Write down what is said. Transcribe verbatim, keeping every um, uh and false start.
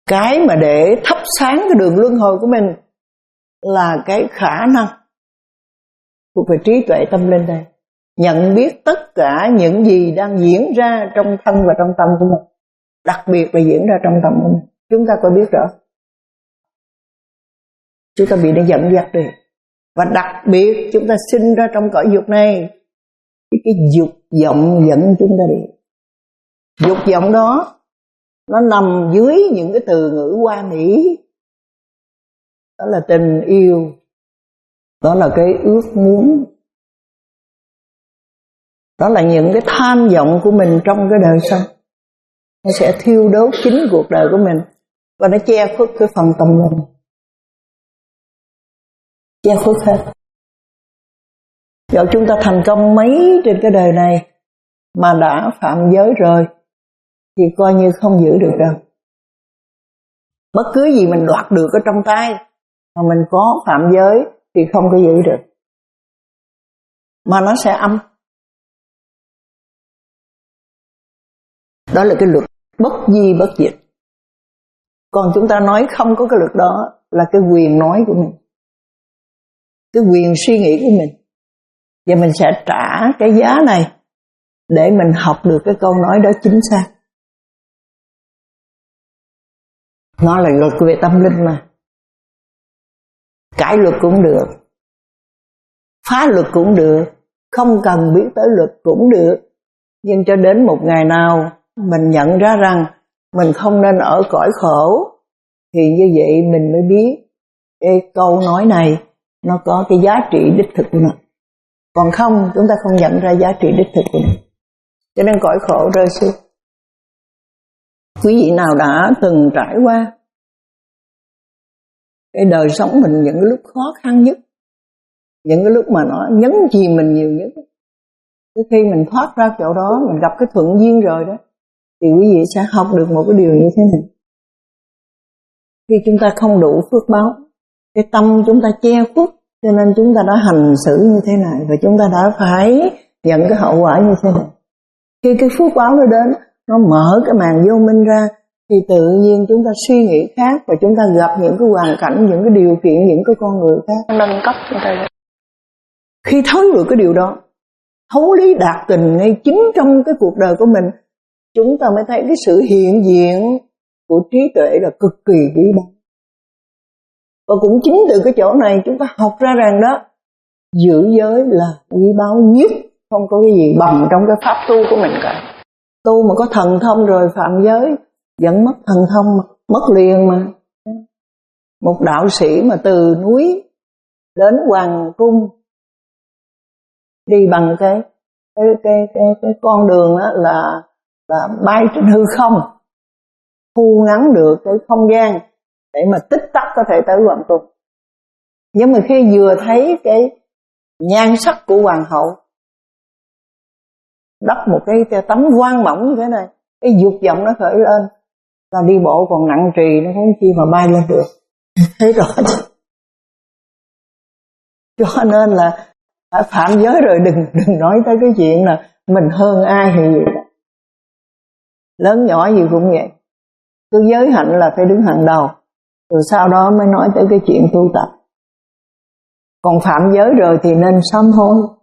Cái mà để thắp sáng cái đường luân hồi của mình là cái khả năng thuộc về trí tuệ tâm linh đây, nhận biết tất cả những gì đang diễn ra trong thân và trong tâm của mình, đặc biệt là diễn ra trong tâm của mình. Chúng ta có biết rõ, chúng ta bị nó dẫn dắt đi. Và đặc biệt chúng ta sinh ra trong cõi dục này, cái, cái dục vọng dẫn chúng ta đi. Dục vọng đó nó nằm dưới những cái từ ngữ hoa mỹ. Đó là tình yêu, đó là cái ước muốn, đó là những cái tham vọng của mình trong cái đời sống. Nó sẽ thiêu đốt chính cuộc đời của mình, và nó che khuất cái phần tâm linh, che khuất hết. Dẫu chúng ta thành công mấy trên cái đời này mà đã phạm giới rồi thì coi như không giữ được đâu. Bất cứ gì mình đoạt được ở trong tay mà mình có phạm giới thì không có giữ được, mà nó sẽ âm. Đó là cái luật bất di bất diệt. Còn chúng ta nói không có cái luật đó là cái quyền nói của mình, cái quyền suy nghĩ của mình. Và mình sẽ trả cái giá này để mình học được cái câu nói đó chính xác. Nó là luật về tâm linh mà. Cãi luật cũng được, phá luật cũng được, không cần biết tới luật cũng được. Nhưng cho đến một ngày nào mình nhận ra rằng mình không nên ở cõi khổ, thì như vậy mình mới biết cái câu nói này nó có cái giá trị đích thực của nó. Còn không, chúng ta không nhận ra giá trị đích thực của nó, cho nên cõi khổ rơi xuống. Quý vị nào đã từng trải qua cái đời sống mình những lúc khó khăn nhất, những cái lúc mà nó nhấn chìm mình nhiều nhất, tới khi mình thoát ra chỗ đó, mình gặp cái thuận duyên rồi đó, thì quý vị sẽ học được một cái điều như thế này. Khi chúng ta không đủ phước báo, cái tâm chúng ta che khuất, cho nên chúng ta đã hành xử như thế này, và chúng ta đã phải nhận cái hậu quả như thế này. Khi cái phước báo nó đến, nó mở cái màn vô minh ra, thì tự nhiên chúng ta suy nghĩ khác, và chúng ta gặp những cái hoàn cảnh, những cái điều kiện, những cái con người khác nâng cấp chúng ta. Khi thấu được cái điều đó, thấu lý đạt tình ngay chính trong cái cuộc đời của mình, chúng ta mới thấy cái sự hiện diện của trí tuệ là cực kỳ quý báu. Và cũng chính từ cái chỗ này chúng ta học ra rằng đó, giữ giới là quý báu nhất, không có cái gì bằng trong cái pháp tu của mình cả. Tu mà có thần thông rồi phạm giới vẫn mất thần thông, mất liền mà. Một đạo sĩ mà từ núi đến hoàng cung đi bằng cái cái cái cái, cái con đường đó là là bay trên hư không, thu ngắn được cái không gian để mà tích tắc có thể tới hoàng cung. Nhưng mà khi vừa thấy cái nhan sắc của hoàng hậu đắp một cái tấm voan mỏng như thế này, cái dục vọng nó khởi lên, là đi bộ còn nặng trì, nó không chi mà bay lên được. Thấy rõ chứ? Cho nên là phải phạm giới rồi đừng đừng nói tới cái chuyện là mình hơn ai hay gì đó. Lớn nhỏ gì cũng vậy, cứ giới hạnh là phải đứng hàng đầu, rồi sau đó mới nói tới cái chuyện tu tập. Còn phạm giới rồi thì nên sám hối.